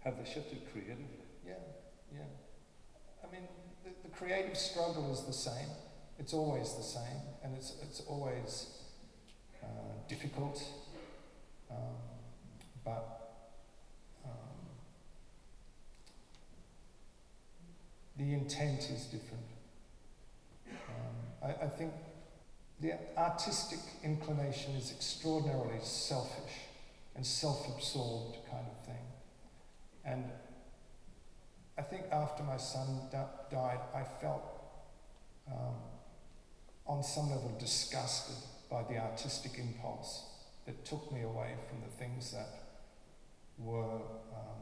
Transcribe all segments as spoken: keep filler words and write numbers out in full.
Have they shifted creatively? Yeah, yeah. I mean, the, the creative struggle is the same. It's always the same, and it's it's always uh, difficult, um, but um, the intent is different. Um, I, I think the artistic inclination is extraordinarily selfish and self-absorbed kind of thing. And I think after my son da- died, I felt um, on some level disgusted by the artistic impulse that took me away from the things that were um,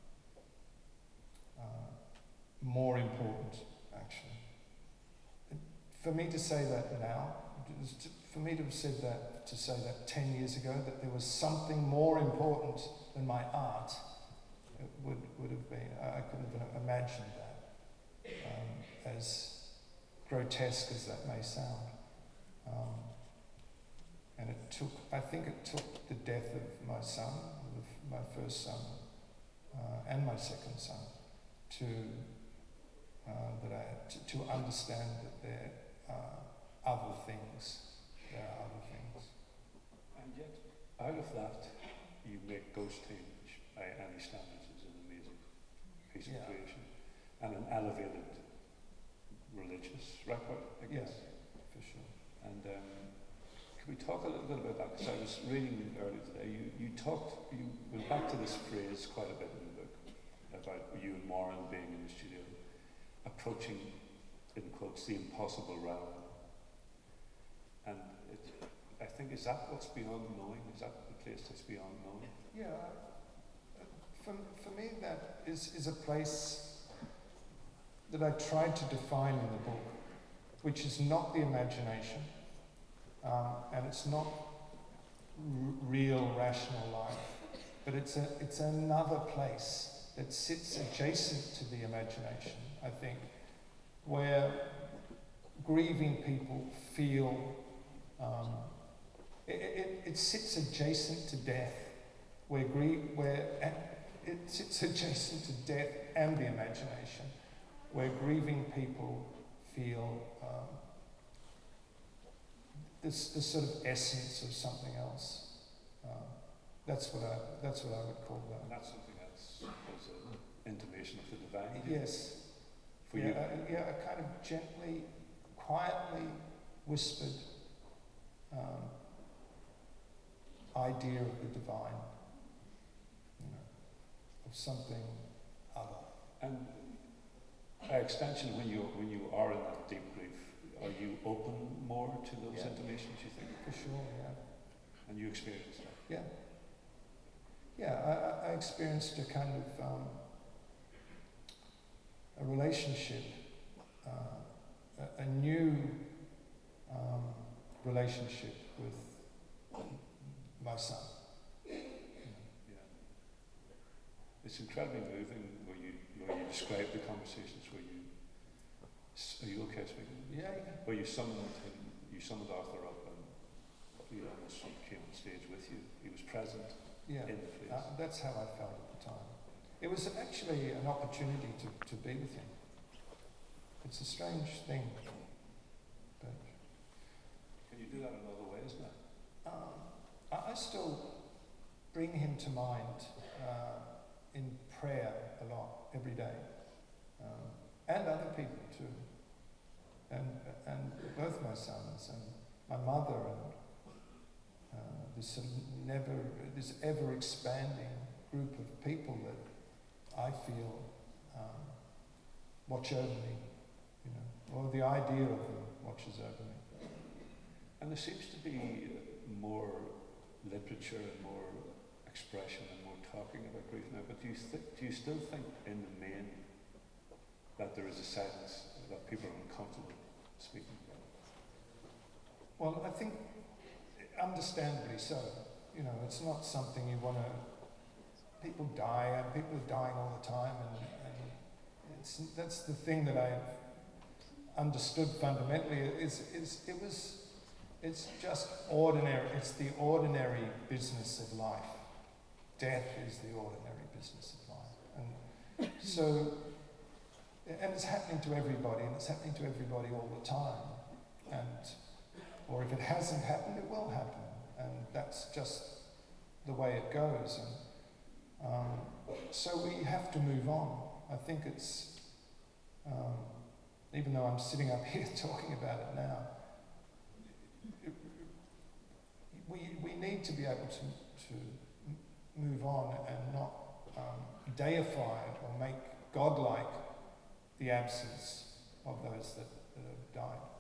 uh, more important, actually. For me to say that now, for me to have said that, to say that ten years ago, that there was something more important than my art, it would, would have been, I couldn't have imagined that, um, as grotesque as that may sound. Um, and it took, I think it took the death of my son, my first son, uh, and my second son, to uh, that I, to, to understand that there are other things. There are other things. And yet, out of that, you make Ghost Team, which by any standards is an amazing piece Yeah. of creation, and an elevated religious record, I guess. Yeah, for sure. And um, can we talk a little bit about that? Because I was reading earlier today, you, you talked, you went back to this phrase quite a bit in the book about you and Warren being in the studio, approaching, in quotes, the impossible realm. And it, I think, is that what's beyond knowing? Is that the place that's beyond knowing? Yeah, for, for me that is, is a place that I tried to define in the book, which is not the imagination, um, and it's not r- real rational life, but it's a it's another place that sits adjacent to the imagination, I think, where grieving people feel, um, it, it, it sits adjacent to death, where grief, where it sits adjacent to death and the imagination, where grieving people feel um, this this sort of essence of something else. Um, that's what I that's what I would call that. And that's something that's was an intimation of the divine. Yes. For yeah, you. A, yeah, a kind of gently, quietly whispered um, idea of the divine, you know, of something other. And by extension, when you when you are in that deep grief, are you open more to those Yeah. intimations, you think? For sure, yeah. And you experience that? Yeah. Yeah, I, I experienced a kind of um, a relationship, uh, a, a new um, relationship with my son. Yeah. It's incredibly moving where you where you describe the conversations where you are you okay speaking? Yeah, yeah. Where you summoned him, you summoned Arthur up and he almost came on stage with you. He was present Yeah. in the place. Uh, that's how I felt at the time. It was actually an opportunity to, to be with him. It's a strange thing, but Can you do that in other ways now? um, I, I still bring him to mind uh, in prayer a lot, every day, um, and other people too, and and both my sons and my mother and uh, this sort of never, this ever expanding group of people that I feel um, watch over me, you know, or the idea of them watches over me. And there seems to be more literature and more expression and more talking about grief now, but do you, th- do you still think in the main that there is a sense that people are uncomfortable speaking about it? Well, I think understandably so. You know, it's not something you want to. People die, and people are dying all the time, and, and it's that's the thing that I've understood fundamentally. Is is it was, it's just ordinary. It's the ordinary business of life. Death is the ordinary business of life. And so, and it's happening to everybody, and it's happening to everybody all the time. And, or if it hasn't happened, it will happen. And that's just the way it goes. And um, so we have to move on. I think it's, um, even though I'm sitting up here talking about it now, it, we, we need to be able to, to move on and not um, deify it or make godlike the absence of those that, that have died.